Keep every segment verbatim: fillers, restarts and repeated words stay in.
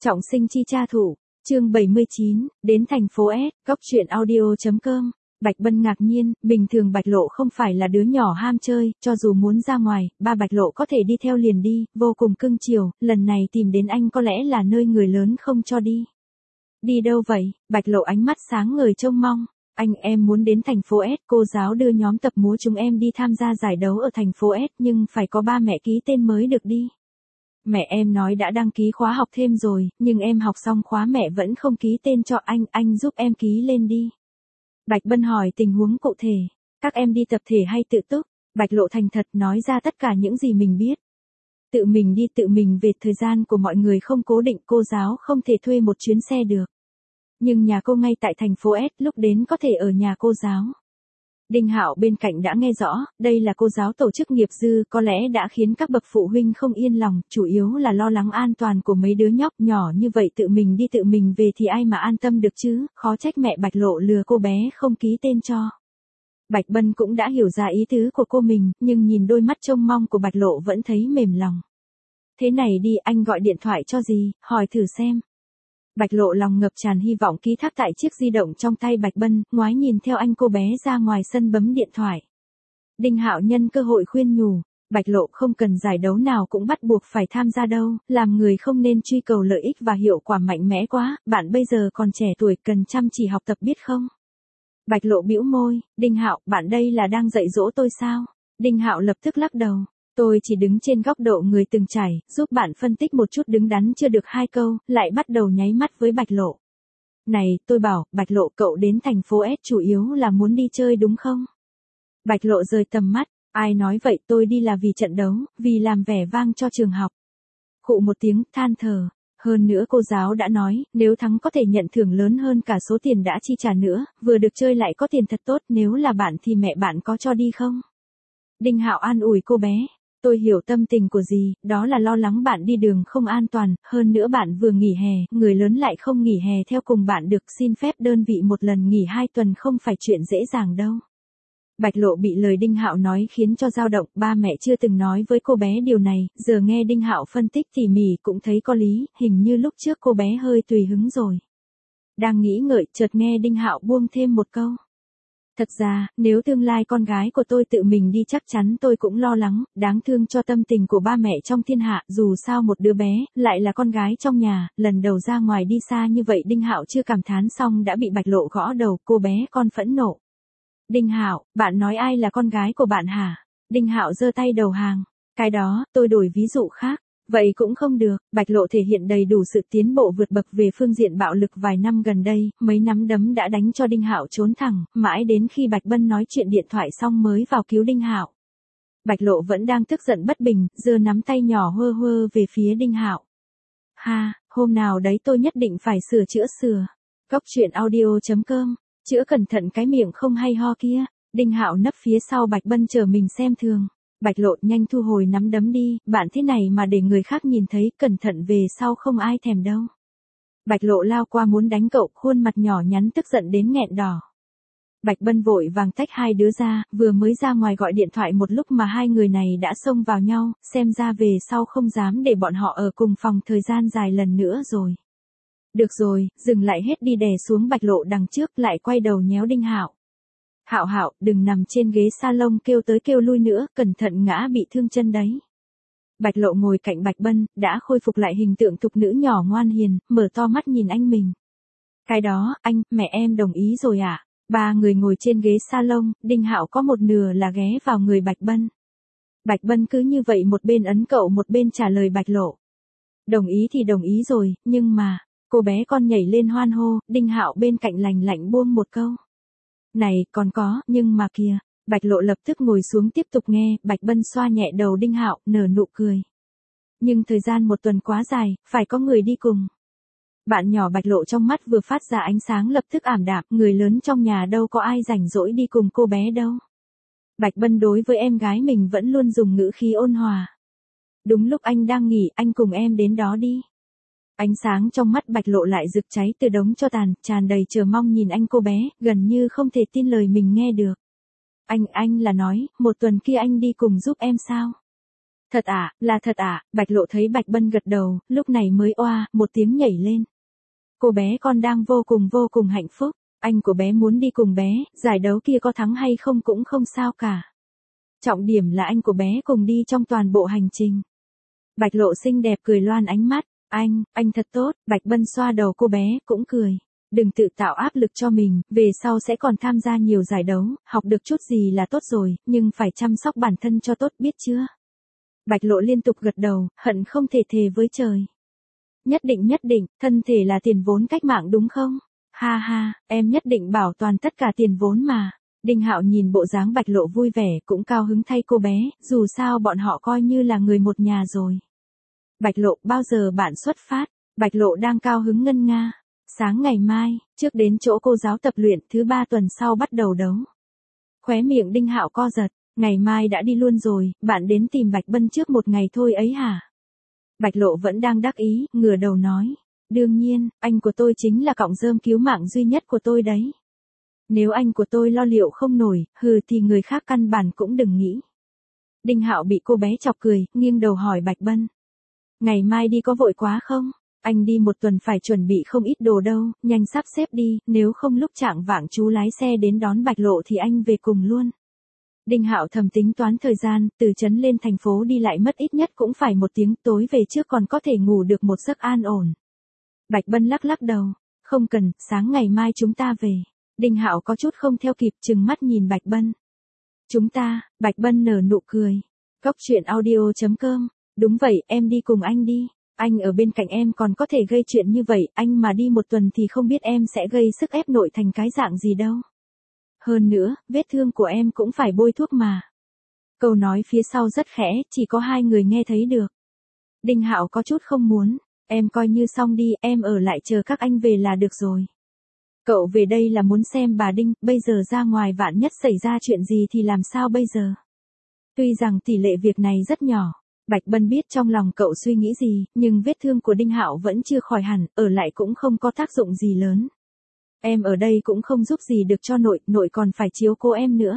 Trọng sinh chi cha thủ, chương bảy mươi chín, đến thành phố S, góc truyện audio.com. Bạch Bân ngạc nhiên, bình thường Bạch Lộ không phải là đứa nhỏ ham chơi, cho dù muốn ra ngoài, ba Bạch Lộ có thể đi theo liền đi, vô cùng cưng chiều, lần này tìm đến anh có lẽ là nơi người lớn không cho đi. Đi đâu vậy? Bạch Lộ ánh mắt sáng ngời trông mong. Anh em muốn đến thành phố S, cô giáo đưa nhóm tập múa chúng em đi tham gia giải đấu ở thành phố S nhưng phải có ba mẹ ký tên mới được đi. Mẹ em nói đã đăng ký khóa học thêm rồi, nhưng em học xong khóa mẹ vẫn không ký tên cho anh, anh giúp em ký lên đi. Bạch Bân hỏi tình huống cụ thể, các em đi tập thể hay tự túc? Bạch Lộ thành thật nói ra tất cả những gì mình biết. Tự mình đi tự mình về, thời gian của mọi người không cố định, cô giáo không thể thuê một chuyến xe được. Nhưng nhà cô ngay tại thành phố S, lúc đến có thể ở nhà cô giáo. Đinh Hạo bên cạnh đã nghe rõ, đây là cô giáo tổ chức nghiệp dư, có lẽ đã khiến các bậc phụ huynh không yên lòng, chủ yếu là lo lắng an toàn của mấy đứa nhóc nhỏ như vậy, tự mình đi tự mình về thì ai mà an tâm được chứ, khó trách mẹ Bạch Lộ lừa cô bé không ký tên cho. Bạch Bân cũng đã hiểu ra ý tứ của cô mình, nhưng nhìn đôi mắt trông mong của Bạch Lộ vẫn thấy mềm lòng. Thế này đi, anh gọi điện thoại cho gì, hỏi thử xem. Bạch Lộ lòng ngập tràn hy vọng ký thác tại chiếc di động trong tay Bạch Bân, ngoái nhìn theo anh cô bé ra ngoài sân bấm điện thoại. Đinh Hạo nhân cơ hội khuyên nhủ, Bạch Lộ không cần giải đấu nào cũng bắt buộc phải tham gia đâu, làm người không nên truy cầu lợi ích và hiệu quả mạnh mẽ quá, bạn bây giờ còn trẻ tuổi cần chăm chỉ học tập biết không? Bạch Lộ bĩu môi, Đinh Hạo, bạn đây là đang dạy dỗ tôi sao? Đinh Hạo lập tức lắc đầu. Tôi chỉ đứng trên góc độ người từng trải, giúp bạn phân tích một chút, đứng đắn chưa được hai câu, lại bắt đầu nháy mắt với Bạch Lộ. Này, tôi bảo, Bạch Lộ, cậu đến thành phố S chủ yếu là muốn đi chơi đúng không? Bạch Lộ rời tầm mắt, ai nói vậy, tôi đi là vì trận đấu, vì làm vẻ vang cho trường học. Khụ một tiếng, than thở. Hơn nữa cô giáo đã nói, nếu thắng có thể nhận thưởng lớn hơn cả số tiền đã chi trả nữa, vừa được chơi lại có tiền thật tốt, nếu là bạn thì mẹ bạn có cho đi không? Đinh Hạo an ủi cô bé. Tôi hiểu tâm tình của dì, đó là lo lắng bạn đi đường không an toàn, hơn nữa bạn vừa nghỉ hè, người lớn lại không nghỉ hè theo cùng bạn được, xin phép đơn vị một lần nghỉ hai tuần không phải chuyện dễ dàng đâu. Bạch Lộ bị lời Đinh Hạo nói khiến cho dao động, ba mẹ chưa từng nói với cô bé điều này, giờ nghe Đinh Hạo phân tích tỉ mỉ cũng thấy có lý, hình như lúc trước cô bé hơi tùy hứng rồi. Đang nghĩ ngợi, chợt nghe Đinh Hạo buông thêm một câu. Thật ra, nếu tương lai con gái của tôi tự mình đi chắc chắn tôi cũng lo lắng, đáng thương cho tâm tình của ba mẹ trong thiên hạ, dù sao một đứa bé, lại là con gái trong nhà, lần đầu ra ngoài đi xa như vậy. Đinh Hạo chưa cảm thán xong đã bị Bạch Lộ gõ đầu, cô bé con phẫn nộ. Đinh Hạo, bạn nói ai là con gái của bạn hả? Đinh Hạo giơ tay đầu hàng. Cái đó, tôi đổi ví dụ khác. Vậy cũng không được, Bạch Lộ thể hiện đầy đủ sự tiến bộ vượt bậc về phương diện bạo lực vài năm gần đây, mấy nắm đấm đã đánh cho Đinh Hạo trốn thẳng, mãi đến khi Bạch Bân nói chuyện điện thoại xong mới vào cứu Đinh Hạo. Bạch Lộ vẫn đang tức giận bất bình, giơ nắm tay nhỏ hơ hơ về phía Đinh Hạo. Ha, hôm nào đấy tôi nhất định phải sửa chữa sửa. Góc truyện audio.com, chữa cẩn thận cái miệng không hay ho kia. Đinh Hạo nấp phía sau Bạch Bân chờ mình xem thường. Bạch Lộ nhanh thu hồi nắm đấm đi, bạn thế này mà để người khác nhìn thấy, cẩn thận về sau không ai thèm đâu. Bạch Lộ lao qua muốn đánh cậu, khuôn mặt nhỏ nhắn tức giận đến nghẹn đỏ. Bạch Bân vội vàng tách hai đứa ra, vừa mới ra ngoài gọi điện thoại một lúc mà hai người này đã xông vào nhau, xem ra về sau không dám để bọn họ ở cùng phòng thời gian dài lần nữa rồi. Được rồi, dừng lại hết đi, đè xuống Bạch Lộ đằng trước, lại quay đầu nhéo Đinh Hạo. Hạo Hạo, đừng nằm trên ghế salon kêu tới kêu lui nữa, cẩn thận ngã bị thương chân đấy. Bạch Lộ ngồi cạnh Bạch Bân, đã khôi phục lại hình tượng thục nữ nhỏ ngoan hiền, mở to mắt nhìn anh mình. Cái đó, anh, mẹ em đồng ý rồi ạ. À? Ba người ngồi trên ghế salon, Đinh Hạo có một nửa là ghé vào người Bạch Bân. Bạch Bân cứ như vậy một bên ấn cậu một bên trả lời Bạch Lộ. Đồng ý thì đồng ý rồi, nhưng mà, cô bé con nhảy lên hoan hô, Đinh Hạo bên cạnh lành lạnh buông một câu. Này, còn có, nhưng mà kìa. Bạch Lộ lập tức ngồi xuống tiếp tục nghe, Bạch Bân xoa nhẹ đầu Đinh Hạo, nở nụ cười. Nhưng thời gian một tuần quá dài, phải có người đi cùng. Bạn nhỏ Bạch Lộ trong mắt vừa phát ra ánh sáng lập tức ảm đạm, người lớn trong nhà đâu có ai rảnh rỗi đi cùng cô bé đâu. Bạch Bân đối với em gái mình vẫn luôn dùng ngữ khí ôn hòa. Đúng lúc anh đang nghỉ, anh cùng em đến đó đi. Ánh sáng trong mắt Bạch Lộ lại rực cháy từ đống tro tàn, tràn đầy chờ mong nhìn anh cô bé, gần như không thể tin lời mình nghe được. Anh, anh là nói, một tuần kia anh đi cùng giúp em sao? Thật ạ, là thật ạ, Bạch Lộ thấy Bạch Bân gật đầu, lúc này mới oa, một tiếng nhảy lên. Cô bé con đang vô cùng vô cùng hạnh phúc, anh của bé muốn đi cùng bé, giải đấu kia có thắng hay không cũng không sao cả. Trọng điểm là anh của bé cùng đi trong toàn bộ hành trình. Bạch Lộ xinh đẹp cười loan ánh mắt, anh, anh thật tốt, Bạch Bân xoa đầu cô bé, cũng cười. Đừng tự tạo áp lực cho mình, về sau sẽ còn tham gia nhiều giải đấu, học được chút gì là tốt rồi, nhưng phải chăm sóc bản thân cho tốt biết chưa? Bạch Lộ liên tục gật đầu, hận không thể thề với trời. Nhất định nhất định, thân thể là tiền vốn cách mạng đúng không? Ha ha, em nhất định bảo toàn tất cả tiền vốn mà. Đinh Hạo nhìn bộ dáng Bạch Lộ vui vẻ, cũng cao hứng thay cô bé, dù sao bọn họ coi như là người một nhà rồi. Bạch Lộ, bao giờ bạn xuất phát? Bạch Lộ đang cao hứng ngân nga. Sáng ngày mai, trước đến chỗ cô giáo tập luyện, thứ ba tuần sau bắt đầu đấu. Khóe miệng Đinh Hạo co giật, ngày mai đã đi luôn rồi, bạn đến tìm Bạch Bân trước một ngày thôi ấy hả? Bạch Lộ vẫn đang đắc ý, ngửa đầu nói, đương nhiên, anh của tôi chính là cọng rơm cứu mạng duy nhất của tôi đấy. Nếu anh của tôi lo liệu không nổi, hừ thì người khác căn bản cũng đừng nghĩ. Đinh Hạo bị cô bé chọc cười, nghiêng đầu hỏi Bạch Bân. Ngày mai đi có vội quá không? Anh đi một tuần phải chuẩn bị không ít đồ đâu, nhanh sắp xếp đi, nếu không lúc trạng vạng chú lái xe đến đón Bạch Lộ thì anh về cùng luôn. Đinh Hạo thầm tính toán thời gian, từ trấn lên thành phố đi lại mất ít nhất cũng phải một tiếng, tối về trước còn có thể ngủ được một giấc an ổn. Bạch Bân lắc lắc đầu, không cần, sáng ngày mai chúng ta về. Đinh Hạo có chút không theo kịp, trừng mắt nhìn Bạch Bân. Chúng ta, Bạch Bân nở nụ cười. Cốc truyện audio chấm com, đúng vậy, em đi cùng anh đi. Anh ở bên cạnh em còn có thể gây chuyện như vậy, anh mà đi một tuần thì không biết em sẽ gây sức ép nội thành cái dạng gì đâu. Hơn nữa, vết thương của em cũng phải bôi thuốc mà. Câu nói phía sau rất khẽ, chỉ có hai người nghe thấy được. Đinh Hạo có chút không muốn, em coi như xong đi, em ở lại chờ các anh về là được rồi. Cậu về đây là muốn xem bà Đinh, bây giờ ra ngoài vạn nhất xảy ra chuyện gì thì làm sao bây giờ? Tuy rằng tỷ lệ việc này rất nhỏ, Bạch Bân biết trong lòng cậu suy nghĩ gì, nhưng vết thương của Đinh Hạo vẫn chưa khỏi hẳn, ở lại cũng không có tác dụng gì lớn. Em ở đây cũng không giúp gì được cho nội, nội còn phải chiếu cố em nữa.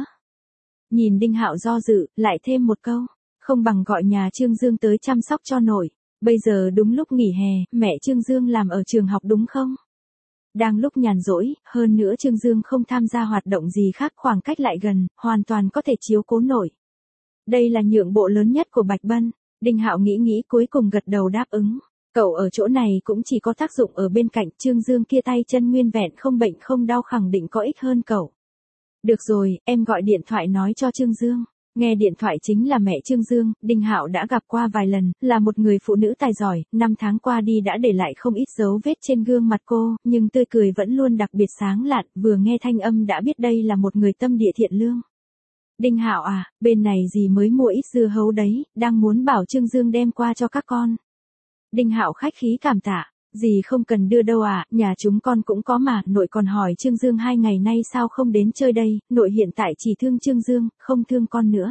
Nhìn Đinh Hạo do dự, lại thêm một câu, không bằng gọi nhà Trương Dương tới chăm sóc cho nội. Bây giờ đúng lúc nghỉ hè, mẹ Trương Dương làm ở trường học đúng không? Đang lúc nhàn rỗi, hơn nữa Trương Dương không tham gia hoạt động gì khác, khoảng cách lại gần, hoàn toàn có thể chiếu cố nội. Đây là nhượng bộ lớn nhất của Bạch Bân. Đinh Hạo nghĩ nghĩ cuối cùng gật đầu đáp ứng. Cậu ở chỗ này cũng chỉ có tác dụng ở bên cạnh, Trương Dương kia tay chân nguyên vẹn không bệnh không đau khẳng định có ích hơn cậu. Được rồi, em gọi điện thoại nói cho Trương Dương. Nghe điện thoại chính là mẹ Trương Dương, Đinh Hạo đã gặp qua vài lần, là một người phụ nữ tài giỏi, năm tháng qua đi đã để lại không ít dấu vết trên gương mặt cô, nhưng tươi cười vẫn luôn đặc biệt sáng lạn, vừa nghe thanh âm đã biết đây là một người tâm địa thiện lương. Đinh Hạo à, bên này dì mới mua ít dưa hấu đấy, đang muốn bảo Trương Dương đem qua cho các con. Đinh Hạo khách khí cảm tạ, dì không cần đưa đâu à, nhà chúng con cũng có mà, nội còn hỏi Trương Dương hai ngày nay sao không đến chơi đây, nội hiện tại chỉ thương Trương Dương, không thương con nữa.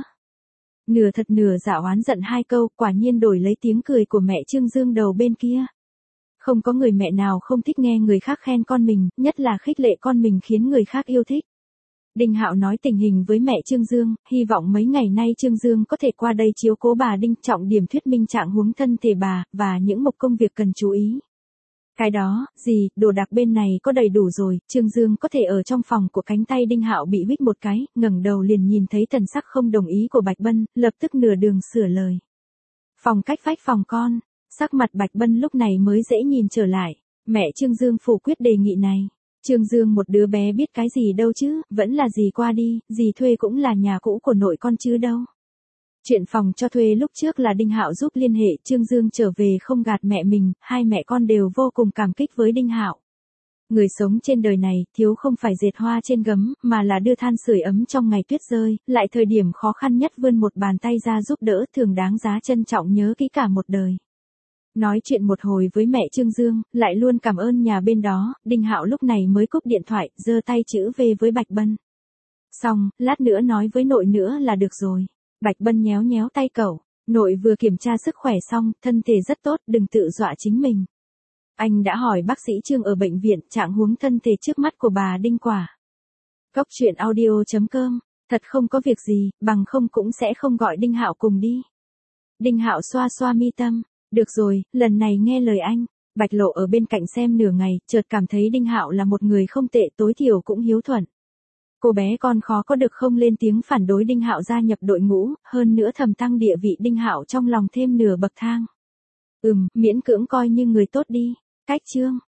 Nửa thật nửa giả oán giận hai câu, quả nhiên đổi lấy tiếng cười của mẹ Trương Dương đầu bên kia. Không có người mẹ nào không thích nghe người khác khen con mình, nhất là khích lệ con mình khiến người khác yêu thích. Đinh Hạo nói tình hình với mẹ Trương Dương, hy vọng mấy ngày nay Trương Dương có thể qua đây chiếu cố bà Đinh, trọng điểm thuyết minh trạng huống thân thể bà, và những mục công việc cần chú ý. Cái đó, gì, đồ đạc bên này có đầy đủ rồi, Trương Dương có thể ở trong phòng của cánh tay Đinh Hạo bị huých một cái, ngẩng đầu liền nhìn thấy thần sắc không đồng ý của Bạch Bân, lập tức nửa đường sửa lời. Phòng cách vách phòng con, sắc mặt Bạch Bân lúc này mới dễ nhìn trở lại, mẹ Trương Dương phủ quyết đề nghị này. Trương Dương một đứa bé biết cái gì đâu chứ, vẫn là dì qua đi, dì thuê cũng là nhà cũ của nội con chứ đâu. Chuyện phòng cho thuê lúc trước là Đinh Hạo giúp liên hệ, Trương Dương trở về không gạt mẹ mình, hai mẹ con đều vô cùng cảm kích với Đinh Hạo. Người sống trên đời này, thiếu không phải dệt hoa trên gấm, mà là đưa than sưởi ấm trong ngày tuyết rơi, lại thời điểm khó khăn nhất vươn một bàn tay ra giúp đỡ, thường đáng giá trân trọng nhớ kỹ cả một đời. Nói chuyện một hồi với mẹ Trương Dương, lại luôn cảm ơn nhà bên đó, Đinh Hạo lúc này mới cúp điện thoại, giơ tay chữ V với Bạch Bân. Xong, lát nữa nói với nội nữa là được rồi. Bạch Bân nhéo nhéo tay cậu, nội vừa kiểm tra sức khỏe xong, thân thể rất tốt, đừng tự dọa chính mình. Anh đã hỏi bác sĩ Trương ở bệnh viện, trạng huống thân thể trước mắt của bà Đinh quả. Cốc truyện audio chấm com, thật không có việc gì, bằng không cũng sẽ không gọi Đinh Hạo cùng đi. Đinh Hạo xoa xoa mi tâm, được rồi, lần này nghe lời anh. Bạch Lộ ở bên cạnh xem nửa ngày, chợt cảm thấy Đinh Hạo là một người không tệ, tối thiểu cũng hiếu thuận. Cô bé con khó có được không lên tiếng phản đối Đinh Hạo gia nhập đội ngũ, hơn nữa thầm tăng địa vị Đinh Hạo trong lòng thêm nửa bậc thang. Ừm, miễn cưỡng coi như người tốt đi. Cách chương